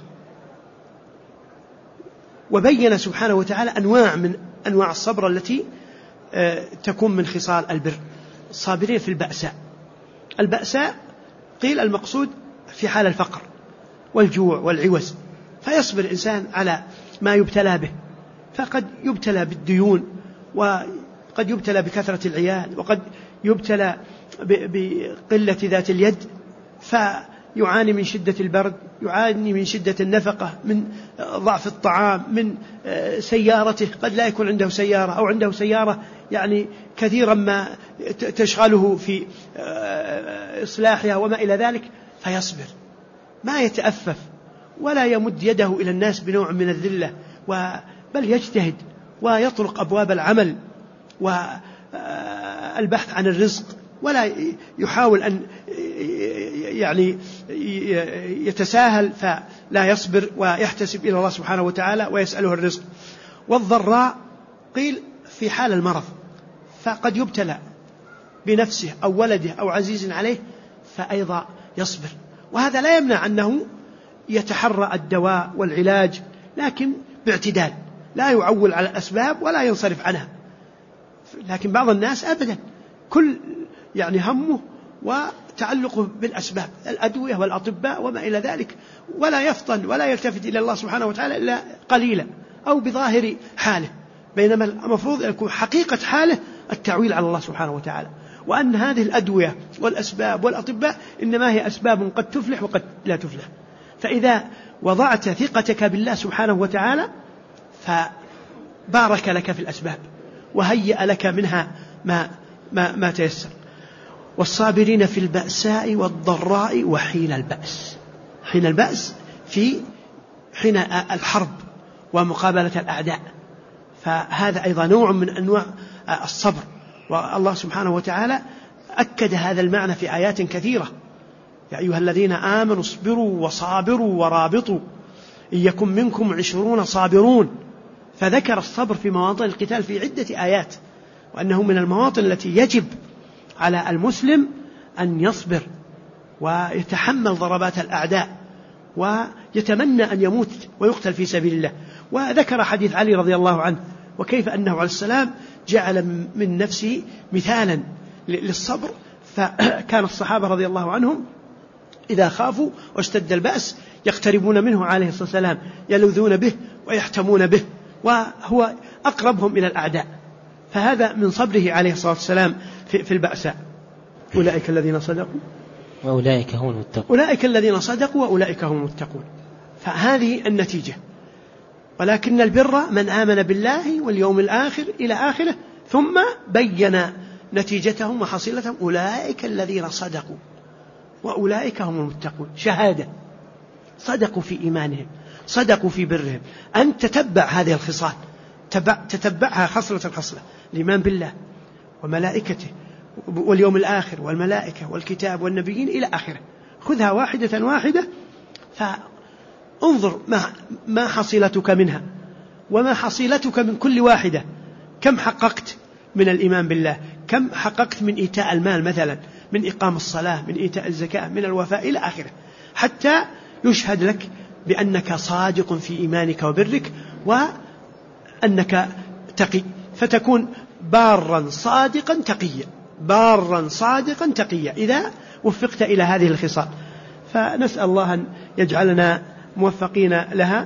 وبين سبحانه وتعالى أنواع من أنواع الصبر التي تكون من خصال البر. الصابرين في البأساء. البأساء قيل المقصود في حال الفقر والجوع والعوز، فيصبر الإنسان على ما يبتلى به، فقد يبتلى بالديون، وقد يبتلى بكثرة العيال، وقد يبتلى بقلة ذات اليد، فيعاني من شدة البرد، يعاني من شدة النفقة، من ضعف الطعام، من سيارته، قد لا يكون عنده سيارة أو عنده سيارة يعني كثيرا ما تشغله في إصلاحها وما إلى ذلك، فيصبر، ما يتأفف ولا يمد يده إلى الناس بنوع من الذلة، بل يجتهد ويطرق أبواب العمل والبحث عن الرزق، ولا يحاول أن يعني يتساهل، فلا يصبر ويحتسب إلى الله سبحانه وتعالى ويسأله الرزق. والضراء قيل في حال المرض، فقد يبتلى بنفسه أو ولده أو عزيز عليه، فأيضا يصبر، وهذا لا يمنع أنه يتحرى الدواء والعلاج، لكن باعتدال، لا يعول على الأسباب ولا ينصرف عنها. لكن بعض الناس أبدا كل يعني همه وتعلقه بالأسباب، الأدوية والأطباء وما إلى ذلك، ولا يفطن ولا يلتفت إلى الله سبحانه وتعالى إلا قليلا أو بظاهر حاله، بينما المفروض أن يكون حقيقة حاله التعويل على الله سبحانه وتعالى، وأن هذه الأدوية والأسباب والأطباء إنما هي أسباب قد تفلح وقد لا تفلح. فإذا وضعت ثقتك بالله سبحانه وتعالى فبارك لك في الأسباب وهيأ لك منها ما تيسر. والصابرين في البأساء والضراء وحين البأس. حين البأس حين الحرب ومقابلة الأعداء، فهذا أيضا نوع من أنواع الصبر، والله سبحانه وتعالى أكد هذا المعنى في آيات كثيرة: يا أيها الذين آمنوا اصبروا وصابروا ورابطوا إن يكن منكم 20 صابرون. فذكر الصبر في مواطن القتال في عدة آيات، وأنه من المواطن التي يجب على المسلم أن يصبر ويتحمل ضربات الأعداء ويتمنى أن يموت ويقتل في سبيل الله. وذكر حديث علي رضي الله عنه، وكيف أنه عليه السلام جعل من نفسه مثالا للصبر. فكان الصحابة رضي الله عنهم إذا خافوا واشتد البأس يقتربون منه عليه الصلاة والسلام، يلوذون به ويحتمون به، وهو أقربهم إلى الأعداء. فهذا من صبره عليه الصلاة والسلام في البأساء. أولئك الذين صدقوا وأولئك هم المتقون. أولئك الذين صدقوا وأولئك هم المتقون. فهذه النتيجة. ولكن البر من آمن بالله واليوم الآخر إلى آخره، ثم بين نتيجتهم وحصيلتهم: أولئك الذين صدقوا وأولئك هم المتقون. شهادة، صدقوا في إيمانهم، صدقوا في برهم. أن تتبع هذه الخصال، تتبعها خصلة، الإيمان بالله وملائكته واليوم الآخر والملائكة والكتاب والنبيين إلى آخره، خذها واحدة واحدة، فانظر ما حصيلتك منها وما حصيلتك من كل واحدة. كم حققت من الإيمان بالله، كم حققت من إيتاء المال مثلا، من إقام الصلاة، من إيتاء الزكاة، من الوفاء إلى آخره، حتى يشهد لك بأنك صادق في إيمانك وبرك وأنك تقي، فتكون بارا صادقا تقيا، بارا صادقا تقيا إذا وفقت إلى هذه الخصال. فنسأل الله أن يجعلنا موفقين لها.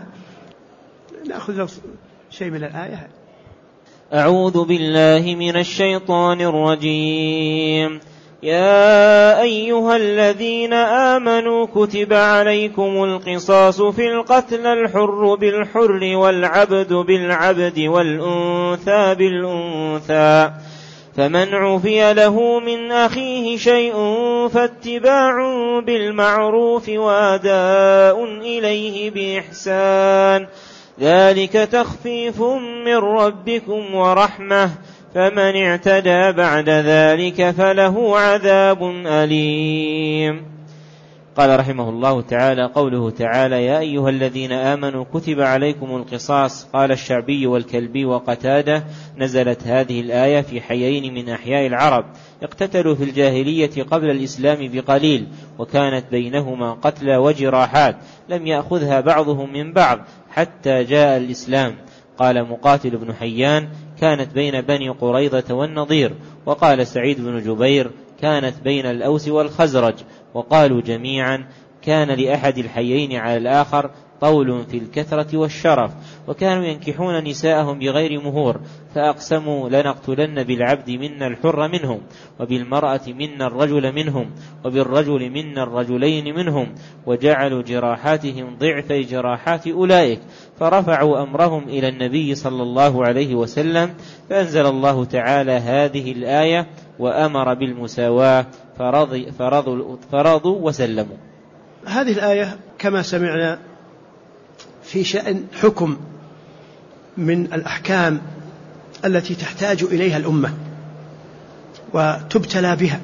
نأخذ شيء من الآية. أعوذ بالله من الشيطان الرجيم. يا أيها الذين آمنوا كتب عليكم القصاص في القتل، الحر بالحر والعبد بالعبد والأنثى بالأنثى، فمن عفي له من أخيه شيء فاتباع بالمعروف وأداء إليه بإحسان ذلك تخفيف من ربكم ورحمة فمن اعتدى بعد ذلك فله عذاب أليم. قال رحمه الله تعالى: قوله تعالى: يا أيها الذين آمنوا كتب عليكم القصاص. قال الشعبي والكلبي وقتادة: نزلت هذه الآية في حيين من أحياء العرب اقتتلوا في الجاهلية قبل الإسلام بقليل، وكانت بينهما قتلى وجراحات لم يأخذها بعضهم من بعض حتى جاء الإسلام. قال مقاتل بن حيان: كانت بين بني قريظة والنضير. وقال سعيد بن جبير: كانت بين الأوس والخزرج. وقالوا جميعا: كان لأحد الحيين على الآخر طول في الكثرة والشرف. وكانوا ينكحون نساءهم بغير مهور، فأقسموا: لنقتلن بالعبد منا الحر منهم، وبالمرأة منا الرجل منهم، وبالرجل منا الرجلين منهم، وجعلوا جراحاتهم ضعفي جراحات أولئك. فرفعوا أمرهم إلى النبي صلى الله عليه وسلم، فأنزل الله تعالى هذه الآية وأمر بالمساواة فرضوا وسلموا. هذه الآية كما سمعنا في شأن حكم من الأحكام التي تحتاج إليها الأمة وتبتلى بها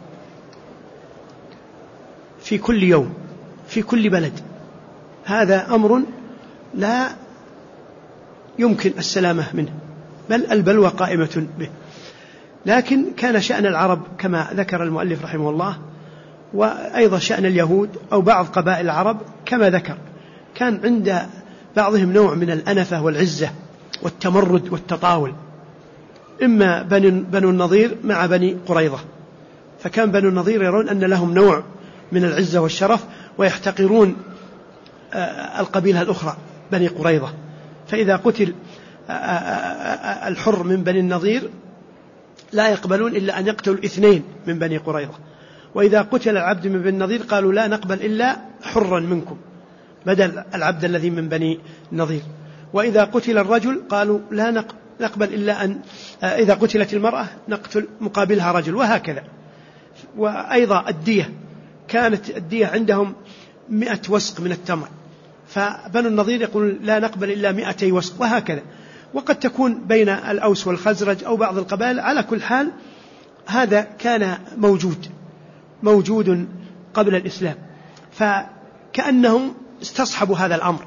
في كل يوم في كل بلد. هذا أمر لا يمكن السلامة منه، بل البلوى قائمة به. لكن كان شأن العرب كما ذكر المؤلف رحمه الله، وأيضا شأن اليهود أو بعض قبائل العرب كما ذكر، كان عند بعضهم نوع من الأنفة والعزة والتمرد والتطاول، إما بنو النضير مع بني قريظة، فكان بنو النضير يرون أن لهم نوع من العزة والشرف ويحتقرون القبيلة الأخرى بني قريظة. فإذا قتل الحر من بني النضير لا يقبلون إلا أن يقتلوا 2 من بني قريظة، وإذا قتل العبد من بني النضير قالوا: لا نقبل إلا حرا منكم بدل العبد الذي من بني النضير. وإذا قتل الرجل قالوا: لا نقبل إلا أن إذا قتلت المرأة نقتل مقابلها رجل، وهكذا. وأيضا الدية، كانت الدية عندهم 100 وسق من التمر، فبنو النضير يقول: لا نقبل إلا 200 وسق، وهكذا. وقد تكون بين الأوس والخزرج أو بعض القبائل. على كل حال هذا كان موجود قبل الإسلام، فكأنهم استصحبوا هذا الأمر،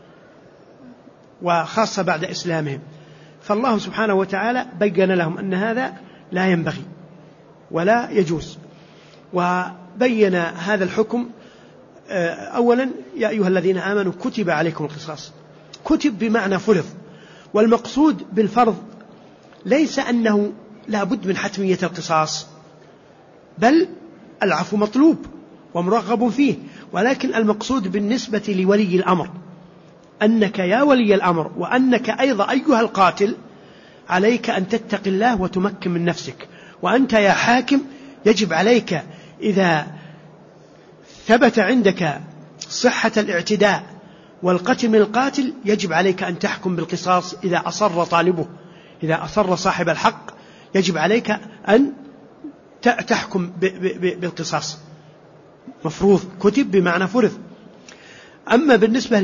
وخاصة بعد إسلامهم. فالله سبحانه وتعالى بين لهم أن هذا لا ينبغي ولا يجوز، وبين هذا الحكم. أولا: يا أيها الذين آمنوا كتب عليكم القصاص. كتب بمعنى فرض، والمقصود بالفرض ليس أنه لا بد من حتمية القصاص، بل العفو مطلوب ومرغب فيه، ولكن المقصود بالنسبة لولي الأمر أنك يا ولي الأمر وأنك أيضا أيها القاتل عليك أن تتقي الله وتمكن من نفسك. وأنت يا حاكم يجب عليك إذا ثبت عندك صحة الاعتداء والقتل من القاتل يجب عليك أن تحكم بالقصاص. إذا أصر طالبه، إذا أصر صاحب الحق، يجب عليك أن تحكم بالقصاص. مفروض، كتب بمعنى فرض. أما بالنسبة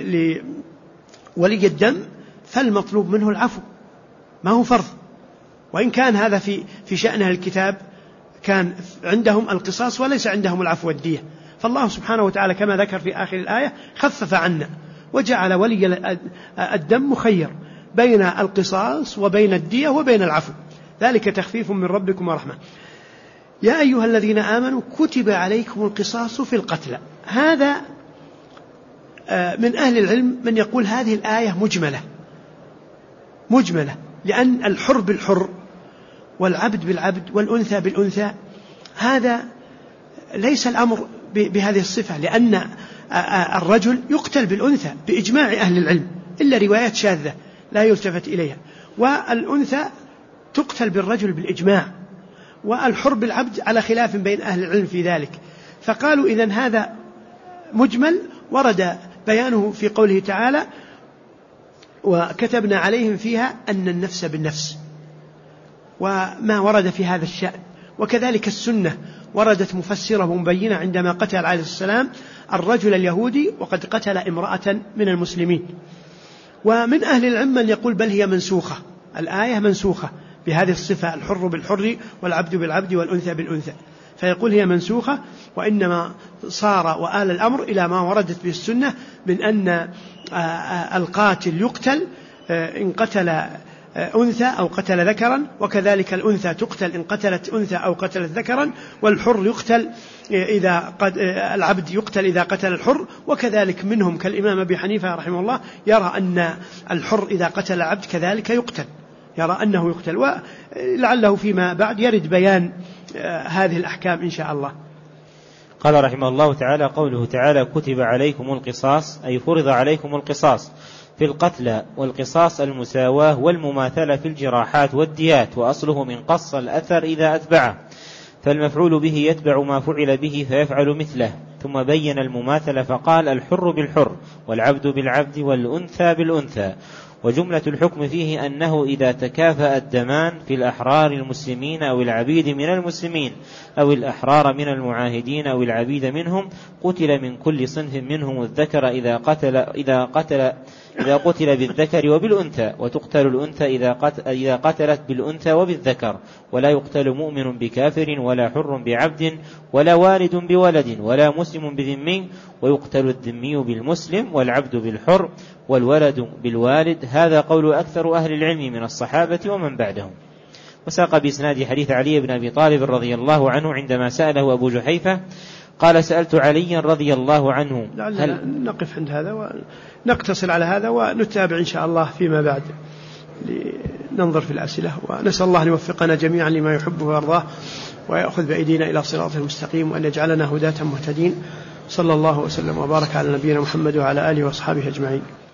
لولي الدم فالمطلوب منه العفو، ما هو فرض، وإن كان هذا في شأن الكتاب كان عندهم القصاص وليس عندهم العفو والدية. فالله سبحانه وتعالى كما ذكر في آخر الآية خفف عنا وجعل ولي الدم مخير بين القصاص وبين الدية وبين العفو، ذلك تخفيف من ربكم ورحمة. يا أيها الذين آمنوا كتب عليكم القصاص في القتلى. هذا من أهل العلم من يقول هذه الآية مجملة، لأن الحر بالحر والعبد بالعبد والأنثى بالأنثى، هذا ليس الأمر بهذه الصفة، لأن الرجل يقتل بالأنثى بإجماع أهل العلم إلا روايات شاذة لا يلتفت إليها، والأنثى تقتل بالرجل بالإجماع، والحر بالعبد على خلاف بين أهل العلم في ذلك. فقالوا إذن هذا مجمل ورد بيانه في قوله تعالى: وكتبنا عليهم فيها أن النفس بالنفس وما ورد في هذا الشأن. وكذلك السنة وردت مفسرة مبينة عندما قتل عليه السلام الرجل اليهودي وقد قتل امرأة من المسلمين. ومن أهل العلم من يقول بل هي منسوخة، الآية منسوخة بهذه الصفة، الحر بالحر والعبد بالعبد والأنثى بالأنثى، فيقول هي منسوخة، وإنما صار وآل الأمر إلى ما وردت به السنة من أن القاتل يقتل إن قتل أنثى أو قتل ذكرا، وكذلك الأنثى تقتل إن قتلت أنثى أو قتلت ذكرا، والحر يقتل العبد يقتل إذا قتل الحر. وكذلك منهم كالإمام أبي حنيفة رحمه الله يرى أن الحر إذا قتل العبد كذلك يقتل، يرى أنه يقتل، ولعله فيما بعد يرد بيان هذه الأحكام إن شاء الله. قال رحمه الله تعالى: قوله تعالى: كتب عليكم القصاص، أي فرض عليكم القصاص في القتلى، والقصاص المساواة والمماثلة في الجراحات والديات، وأصله من قص الأثر إذا أتبعه، فالمفعول به يتبع ما فعل به فيفعل مثله. ثم بين المماثلة فقال: الحر بالحر والعبد بالعبد والأنثى بالأنثى. وجملة الحكم فيه أنه إذا تكافأ الدمان في الأحرار المسلمين أو العبيد من المسلمين أو الأحرار من المعاهدين أو العبيد منهم، قتل من كل صنف منهم الذكر إذا قتل بالذكر وبالأنثى، وتقتل الأنثى إذا قتلت بالأنثى وبالذكر، ولا يقتل مؤمن بكافر ولا حر بعبد ولا والد بولد ولا مسلم بذمي، ويقتل الذمي بالمسلم والعبد بالحر والولد بالوالد. هذا قول أكثر أهل العلم من الصحابة ومن بعدهم. وساق بإسناد حديث علي بن أبي طالب رضي الله عنه عندما سأله أبو جحيفة قال: سألت عليا رضي الله عنه. نقف عند هذا ونقتصر على هذا ونتابع إن شاء الله فيما بعد لننظر في الأسئلة، ونسأل الله أن يوفقنا جميعا لما يحبه ويرضاه، ويأخذ بأيدينا إلى صراط المستقيم، وأن يجعلنا هداة مهتدين. صلى الله وسلم وبارك على نبينا محمد وعلى آله وأصحابه أجمعين.